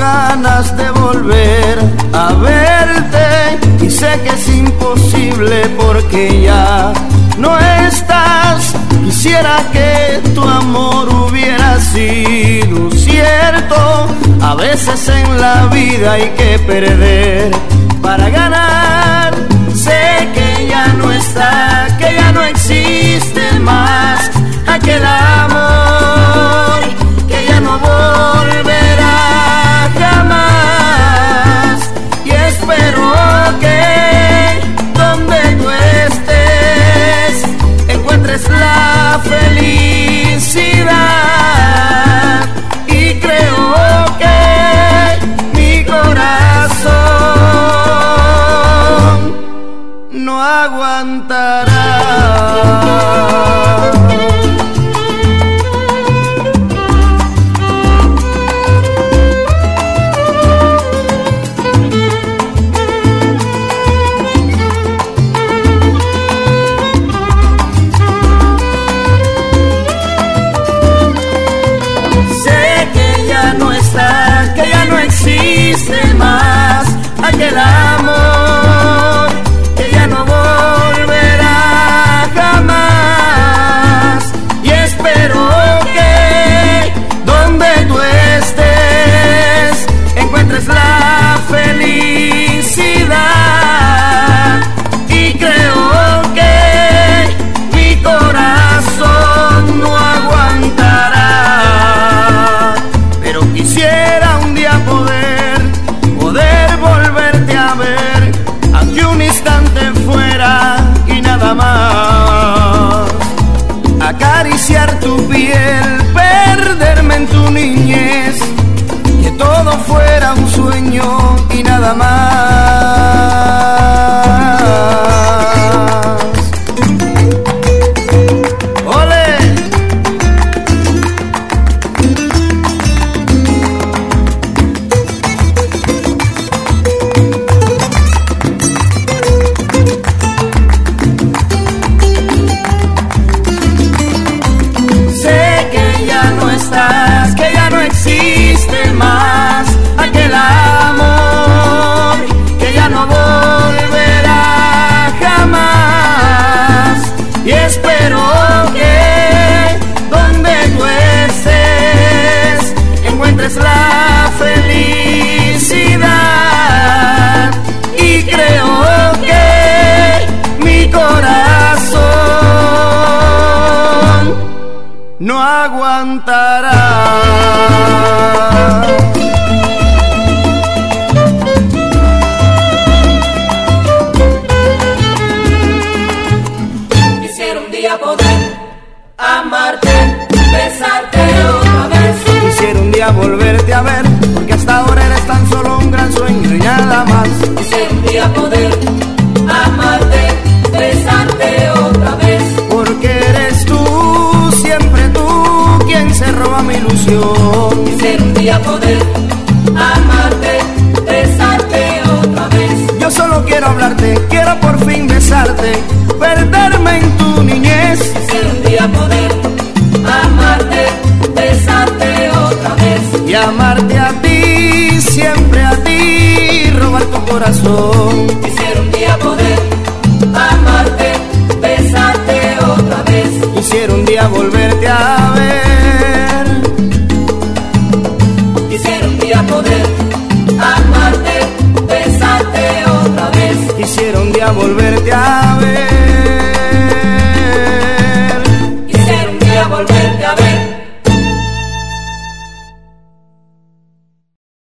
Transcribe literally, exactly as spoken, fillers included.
ganas de volver a verte y sé que es imposible porque ya no estás. Quisiera que tu amor hubiera sido cierto. A veces en la vida hay que perder para ganar. Sé que ya no está, que ya no existe más aquel amor, que ya no volverá jamás. Y espero que donde tú estés encuentres la felicidad. Y creo que mi corazón no aguantará. Que ya no existe más aquel amor, que ya no volverá jamás. Y espero que donde tú estés encuentres la felicidad. Y creo que mi corazón no aguantará, pero quisiera un día poder, poder volverte a ver, aunque un instante fuera y nada más. Acariciar tu piel, perderme en tu niñez, que todo fuera un sueño y nada más. Que ya no existe más aquel amor, que ya no volverá jamás. Y espero que donde tú estés encuentres la felicidad. Y creo que mi corazón no aguantará. Quisiera un día poder amarte, besarte otra vez. Quisiera un día volverte a ver, porque hasta ahora eres tan solo un gran sueño y nada más. Quisiera un día poder amarte, besarte otra vez, porque eres tú, siempre tú, quien se roba mi ilusión. Quisiera un día poder amarte, besarte otra vez. Yo solo quiero hablarte, quiero por fin besarte, perderme en tu niñez. Quisiera un día poder amarte, besarte otra vez, y amarte a ti, siempre a ti, robar tu corazón. Quisiera un día poder amarte, besarte otra vez. Quisiera un día volverte a ver. Quisiera un día poder amarte, besarte otra vez. Quisiera un día volverte a ver.